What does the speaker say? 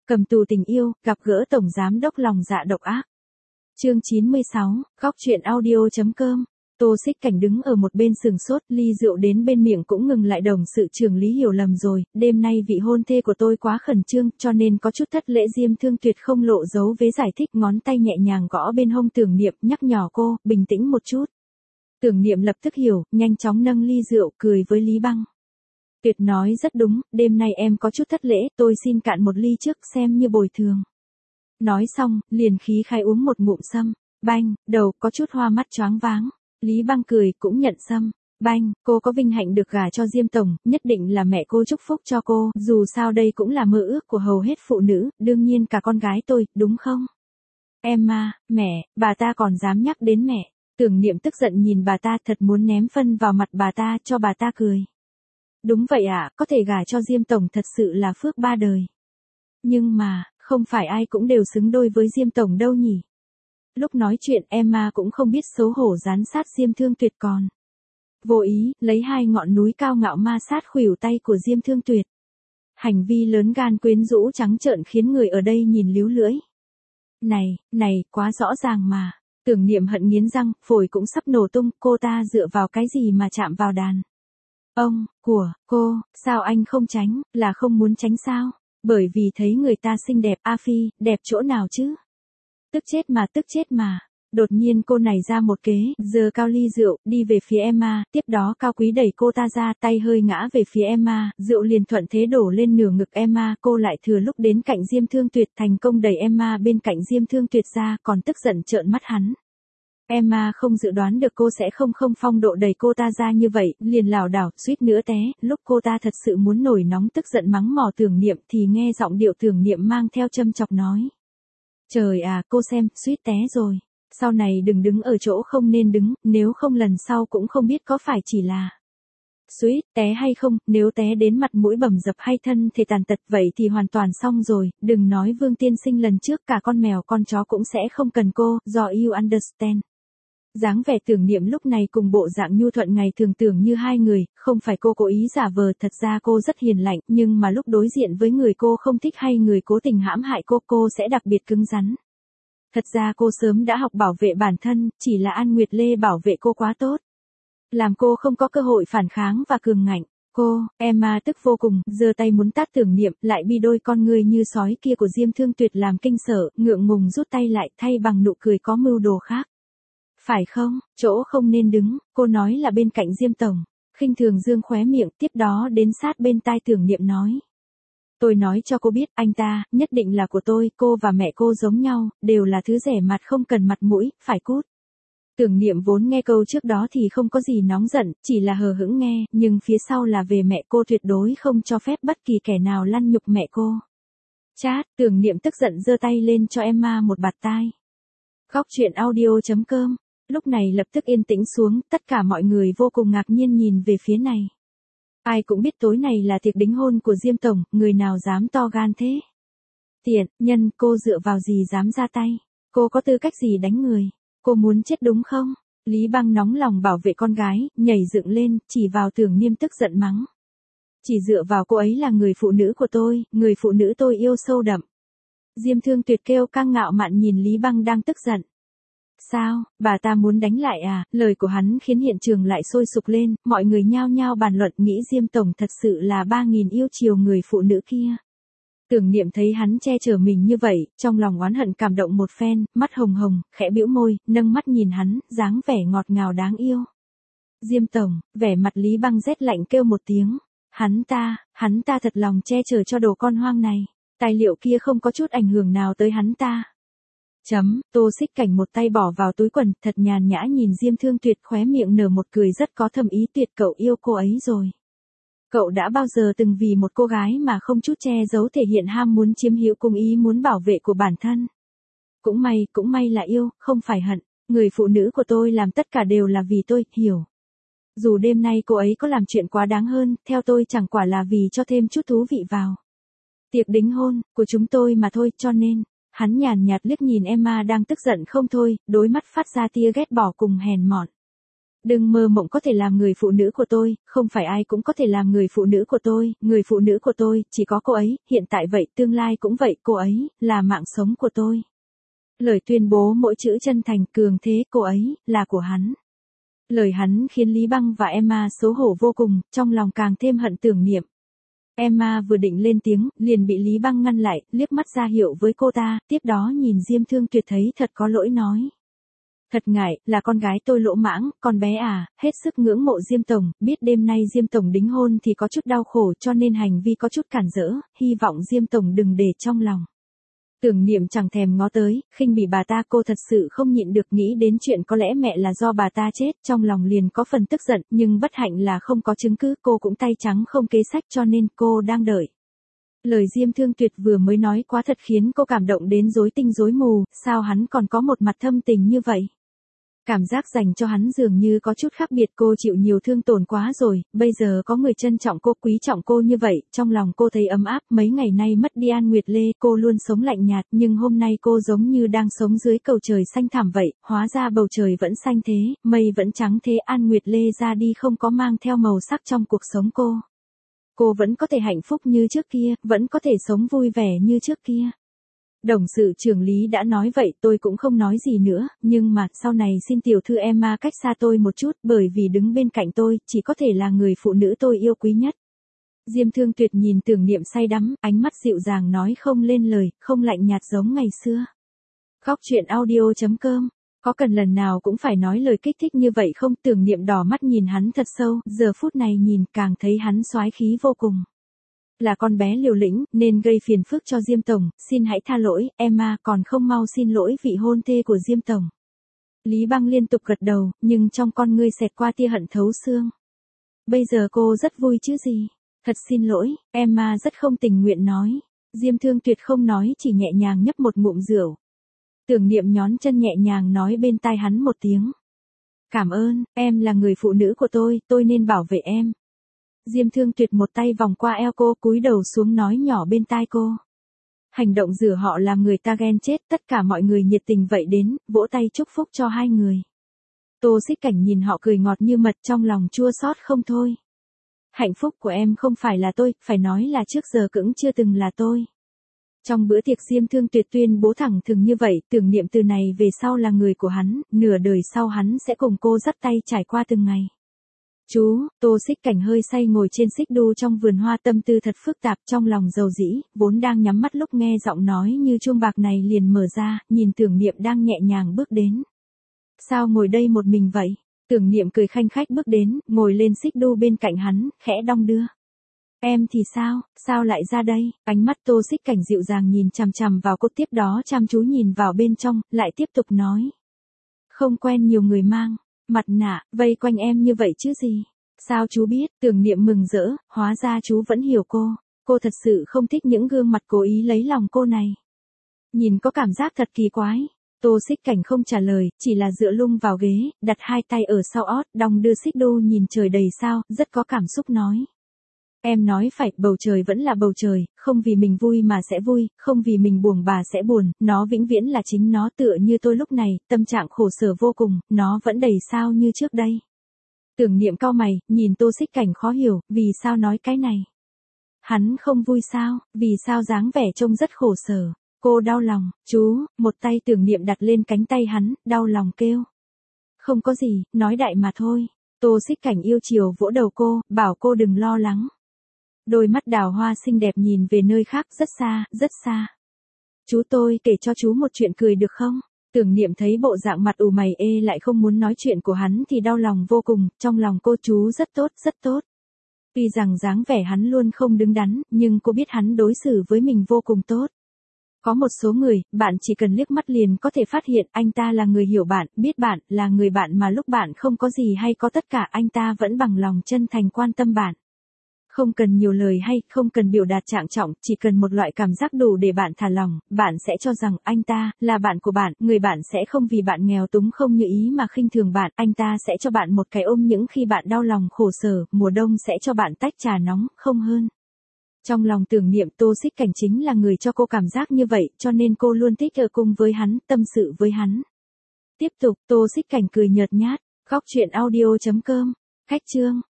Cầm tù tình yêu, gặp gỡ tổng giám đốc lòng dạ độc ác. Chương 96, góc truyện audio.com. Tô Xích Cảnh đứng ở một bên sừng sốt, ly rượu đến bên miệng cũng ngừng lại. Đồng sự trưởng Lý hiểu lầm rồi, đêm nay vị hôn thê của tôi quá khẩn trương, cho nên có chút thất lễ. Diêm Thương Tuyệt không lộ dấu vế giải thích, ngón tay nhẹ nhàng gõ bên hông Tưởng Niệm, nhắc nhở cô, bình tĩnh một chút. Tưởng Niệm lập tức hiểu, nhanh chóng nâng ly rượu, cười với Lý Băng. Tuyệt nói rất đúng, đêm nay em có chút thất lễ, tôi xin cạn một ly trước xem như bồi thường. Nói xong, liền khí khai uống một ngụm sâm. Banh, đầu có chút hoa mắt choáng váng. Lý Băng cười, cũng nhận sâm. Banh, cô có vinh hạnh được gả cho Diêm Tổng, nhất định là mẹ cô chúc phúc cho cô, dù sao đây cũng là mơ ước của hầu hết phụ nữ, đương nhiên cả con gái tôi, đúng không? Emma, mẹ, bà ta còn dám nhắc đến mẹ. Tưởng Niệm tức giận nhìn bà ta, thật muốn ném phân vào mặt bà ta cho bà ta cười. Đúng vậy ạ, có thể gả cho Diêm Tổng thật sự là phước ba đời. Nhưng mà, không phải ai cũng đều xứng đôi với Diêm Tổng đâu nhỉ. Lúc nói chuyện Emma cũng không biết xấu hổ dán sát Diêm Thương Tuyệt còn. Vô ý, lấy hai ngọn núi cao ngạo ma sát khuỷu tay của Diêm Thương Tuyệt. Hành vi lớn gan quyến rũ trắng trợn khiến người ở đây nhìn líu lưỡi. Này, quá rõ ràng mà. Tưởng Niệm hận nghiến răng, phổi cũng sắp nổ tung, cô ta dựa vào cái gì mà chạm vào đàn. Ông, của, cô, sao anh không tránh, là không muốn tránh sao? Bởi vì thấy người ta xinh đẹp, A Phi, đẹp chỗ nào chứ? Tức chết mà. Đột nhiên cô này ra một kế, giơ cao ly rượu, đi về phía Emma, tiếp đó Cao Quý đẩy cô ta ra, tay hơi ngã về phía Emma, rượu liền thuận thế đổ lên nửa ngực Emma, cô lại thừa lúc đến cạnh Diêm Thương Tuyệt, thành công đẩy Emma bên cạnh Diêm Thương Tuyệt ra, còn tức giận trợn mắt hắn. Emma không dự đoán được cô sẽ không phong độ đẩy cô ta ra như vậy, liền lảo đảo, suýt nữa té, lúc cô ta thật sự muốn nổi nóng tức giận mắng mỏ Tưởng Niệm thì nghe giọng điệu Tưởng Niệm mang theo châm chọc nói. Trời à, cô xem, suýt té rồi. Sau này đừng đứng ở chỗ không nên đứng, nếu không lần sau cũng không biết có phải chỉ là suýt té hay không, nếu té đến mặt mũi bầm dập hay thân thể tàn tật vậy thì hoàn toàn xong rồi, đừng nói Vương tiên sinh lần trước cả con mèo con chó cũng sẽ không cần cô, do you understand. Dáng vẻ Tưởng Niệm lúc này cùng bộ dạng nhu thuận ngày thường tưởng như hai người, không phải cô cố ý giả vờ, thật ra cô rất hiền lành, nhưng mà lúc đối diện với người cô không thích hay người cố tình hãm hại cô sẽ đặc biệt cứng rắn. Thật ra cô sớm đã học bảo vệ bản thân, chỉ là An Nguyệt Lê bảo vệ cô quá tốt. Làm cô không có cơ hội phản kháng và cường ngạnh. Emma tức vô cùng, giơ tay muốn tát Tưởng Niệm, lại bị đôi con người như sói kia của Diêm Thương Tuyệt làm kinh sợ, ngượng ngùng rút tay lại, thay bằng nụ cười có mưu đồ khác. Phải không, chỗ không nên đứng, cô nói là bên cạnh Diêm Tổng. Khinh thường dương khóe miệng, tiếp đó đến sát bên tai Tưởng Niệm nói. Tôi nói cho cô biết, anh ta, nhất định là của tôi, cô và mẹ cô giống nhau, đều là thứ rẻ mặt không cần mặt mũi, phải cút. Tưởng Niệm vốn nghe câu trước đó thì không có gì nóng giận, chỉ là hờ hững nghe, nhưng phía sau là về mẹ cô tuyệt đối không cho phép bất kỳ kẻ nào lăng nhục mẹ cô. Chát, Tưởng Niệm tức giận giơ tay lên cho Emma một bạt tai. Góc truyện audio.com. Lúc này lập tức yên tĩnh xuống, tất cả mọi người vô cùng ngạc nhiên nhìn về phía này. Ai cũng biết tối này là tiệc đính hôn của Diêm Tổng, người nào dám to gan thế? Tiện, nhân, cô dựa vào gì dám ra tay? Cô có tư cách gì đánh người? Cô muốn chết đúng không? Lý Băng nóng lòng bảo vệ con gái, nhảy dựng lên, chỉ vào Tưởng Niệm tức giận mắng. Chỉ dựa vào cô ấy là người phụ nữ của tôi, người phụ nữ tôi yêu sâu đậm. Diêm Thương Tuyệt kêu căng ngạo mạn nhìn Lý Băng đang tức giận. Sao, bà ta muốn đánh lại à? Lời của hắn khiến hiện trường lại sôi sục lên, mọi người nhao nhao bàn luận nghĩ Diêm Tổng thật sự là 3.000 yêu chiều người phụ nữ kia. Tưởng Niệm thấy hắn che chở mình như vậy, trong lòng oán hận cảm động một phen, mắt hồng hồng, khẽ bĩu môi, nâng mắt nhìn hắn, dáng vẻ ngọt ngào đáng yêu. Diêm Tổng, vẻ mặt Lý Băng rét lạnh kêu một tiếng. Hắn ta thật lòng che chở cho đồ con hoang này. Tài liệu kia không có chút ảnh hưởng nào tới hắn ta. Tô Xích Cảnh một tay bỏ vào túi quần, thật nhàn nhã nhìn Diêm Thương Tuyệt, khóe miệng nở một cười rất có thâm ý. Tuyệt, cậu yêu cô ấy rồi. Cậu đã bao giờ từng vì một cô gái mà không chút che giấu thể hiện ham muốn chiếm hữu cùng ý muốn bảo vệ của bản thân? Cũng may là yêu, không phải hận. Người phụ nữ của tôi làm tất cả đều là vì tôi, hiểu. Dù đêm nay cô ấy có làm chuyện quá đáng hơn, theo tôi chẳng quả là vì cho thêm chút thú vị vào tiệc đính hôn của chúng tôi mà thôi, cho nên. Hắn nhàn nhạt liếc nhìn Emma đang tức giận không thôi, đôi mắt phát ra tia ghét bỏ cùng hèn mọn. Đừng mơ mộng có thể làm người phụ nữ của tôi, không phải ai cũng có thể làm người phụ nữ của tôi, người phụ nữ của tôi, chỉ có cô ấy, hiện tại vậy, tương lai cũng vậy, cô ấy, là mạng sống của tôi. Lời tuyên bố mỗi chữ chân thành cường thế, cô ấy, là của hắn. Lời hắn khiến Lý Băng và Emma xấu hổ vô cùng, trong lòng càng thêm hận Tưởng Niệm. Emma vừa định lên tiếng, liền bị Lý Băng ngăn lại, liếc mắt ra hiệu với cô ta, tiếp đó nhìn Diêm Thương Tuyệt thấy thật có lỗi nói. Thật ngại, là con gái tôi lỗ mãng, con bé à, hết sức ngưỡng mộ Diêm Tổng, biết đêm nay Diêm Tổng đính hôn thì có chút đau khổ cho nên hành vi có chút cản rỡ, hy vọng Diêm Tổng đừng để trong lòng. Tưởng Niệm chẳng thèm ngó tới, khinh bỉ bà ta, cô thật sự không nhịn được nghĩ đến chuyện có lẽ mẹ là do bà ta chết, trong lòng liền có phần tức giận, nhưng bất hạnh là không có chứng cứ, cô cũng tay trắng không kế sách cho nên cô đang đợi. Lời Diêm Thương Tuyệt vừa mới nói quá thật khiến cô cảm động đến rối tinh rối mù, sao hắn còn có một mặt thâm tình như vậy? Cảm giác dành cho hắn dường như có chút khác biệt, cô chịu nhiều thương tổn quá rồi, bây giờ có người trân trọng cô, quý trọng cô như vậy, trong lòng cô thấy ấm áp, mấy ngày nay mất đi An Nguyệt Lê, cô luôn sống lạnh nhạt, nhưng hôm nay cô giống như đang sống dưới cầu trời xanh thẳm vậy, hóa ra bầu trời vẫn xanh thế, mây vẫn trắng thế, An Nguyệt Lê ra đi không có mang theo màu sắc trong cuộc sống cô. Cô vẫn có thể hạnh phúc như trước kia, vẫn có thể sống vui vẻ như trước kia. Đồng sự trưởng Lý đã nói vậy, tôi cũng không nói gì nữa, nhưng mà, sau này xin tiểu thư Emma cách xa tôi một chút, bởi vì đứng bên cạnh tôi, chỉ có thể là người phụ nữ tôi yêu quý nhất. Diêm Thương Tuyệt nhìn Tưởng Niệm say đắm, ánh mắt dịu dàng nói không lên lời, không lạnh nhạt giống ngày xưa. Góc truyện audio.com, có cần lần nào cũng phải nói lời kích thích như vậy không? Tưởng Niệm đỏ mắt nhìn hắn thật sâu, giờ phút này nhìn càng thấy hắn soái khí vô cùng. Là con bé liều lĩnh, nên gây phiền phức cho Diêm Tổng, xin hãy tha lỗi, Emma còn không mau xin lỗi vị hôn thê của Diêm Tổng. Lý Băng liên tục gật đầu, nhưng trong con ngươi xẹt qua tia hận thấu xương. Bây giờ cô rất vui chứ gì? Thật xin lỗi, Emma rất không tình nguyện nói. Diêm Thương Tuyệt không nói, chỉ nhẹ nhàng nhấp một ngụm rượu. Tưởng Niệm nhón chân nhẹ nhàng nói bên tai hắn một tiếng. Cảm ơn, em là người phụ nữ của tôi nên bảo vệ em. Diêm Thương Tuyệt một tay vòng qua eo cô, cúi đầu xuống nói nhỏ bên tai cô. Hành động rửa họ làm người ta ghen chết, tất cả mọi người nhiệt tình vậy đến, vỗ tay chúc phúc cho hai người. Tô Xích Cảnh nhìn họ cười ngọt như mật, trong lòng chua xót không thôi. Hạnh phúc của em không phải là tôi, phải nói là trước giờ cũng chưa từng là tôi. Trong bữa tiệc Diêm Thương Tuyệt tuyên bố thẳng thừng như vậy, Tưởng Niệm từ này về sau là người của hắn, nửa đời sau hắn sẽ cùng cô dắt tay trải qua từng ngày. Chú, Tô Xích Cảnh hơi say ngồi trên xích đu trong vườn hoa, tâm tư thật phức tạp, trong lòng dầu dĩ, vốn đang nhắm mắt lúc nghe giọng nói như chuông bạc này liền mở ra, nhìn Tưởng Niệm đang nhẹ nhàng bước đến. Sao ngồi đây một mình vậy? Tưởng Niệm cười khanh khách bước đến, ngồi lên xích đu bên cạnh hắn, khẽ đong đưa. Em thì sao lại ra đây? Ánh mắt Tô Xích Cảnh dịu dàng nhìn chằm chằm vào cô, tiếp đó chăm chú nhìn vào bên trong, lại tiếp tục nói. Không quen nhiều người mang mặt nạ, vây quanh em như vậy chứ gì? Sao chú biết? Tưởng Niệm mừng rỡ, hóa ra chú vẫn hiểu cô thật sự không thích những gương mặt cố ý lấy lòng cô này. Nhìn có cảm giác thật kỳ quái. Tô Xích Cảnh không trả lời, chỉ là dựa lưng vào ghế, đặt hai tay ở sau ót, đong đưa xích đu nhìn trời đầy sao, rất có cảm xúc nói. Em nói phải, bầu trời vẫn là bầu trời, không vì mình vui mà sẽ vui, không vì mình buồn bà sẽ buồn, nó vĩnh viễn là chính nó, tựa như tôi lúc này, tâm trạng khổ sở vô cùng, nó vẫn đầy sao như trước đây. Tưởng Niệm cau mày, nhìn Tô Xích Cảnh khó hiểu, vì sao nói cái này? Hắn không vui sao, vì sao dáng vẻ trông rất khổ sở? Cô đau lòng, chú, một tay Tưởng Niệm đặt lên cánh tay hắn, đau lòng kêu. Không có gì, nói đại mà thôi. Tô Xích Cảnh yêu chiều vỗ đầu cô, bảo cô đừng lo lắng. Đôi mắt đào hoa xinh đẹp nhìn về nơi khác, rất xa, rất xa. Chú, tôi kể cho chú một chuyện cười được không? Tưởng Niệm thấy bộ dạng mặt ủ mày ê lại không muốn nói chuyện của hắn thì đau lòng vô cùng, trong lòng cô chú rất tốt, rất tốt. Tuy rằng dáng vẻ hắn luôn không đứng đắn, nhưng cô biết hắn đối xử với mình vô cùng tốt. Có một số người, bạn chỉ cần liếc mắt liền có thể phát hiện anh ta là người hiểu bạn, biết bạn, là người bạn mà lúc bạn không có gì hay có tất cả anh ta vẫn bằng lòng chân thành quan tâm bạn. Không cần nhiều lời hay, không cần biểu đạt trạng trọng, chỉ cần một loại cảm giác đủ để bạn thả lòng, bạn sẽ cho rằng anh ta là bạn của bạn, người bạn sẽ không vì bạn nghèo túng không như ý mà khinh thường bạn, anh ta sẽ cho bạn một cái ôm những khi bạn đau lòng khổ sở, mùa đông sẽ cho bạn tách trà nóng, không hơn. Trong lòng Tưởng Niệm, Tô Xích Cảnh chính là người cho cô cảm giác như vậy, cho nên cô luôn thích ở cùng với hắn, tâm sự với hắn. Tiếp tục, Tô Xích Cảnh cười nhợt nhát. Khóc chuyện audio.com. Khách chương.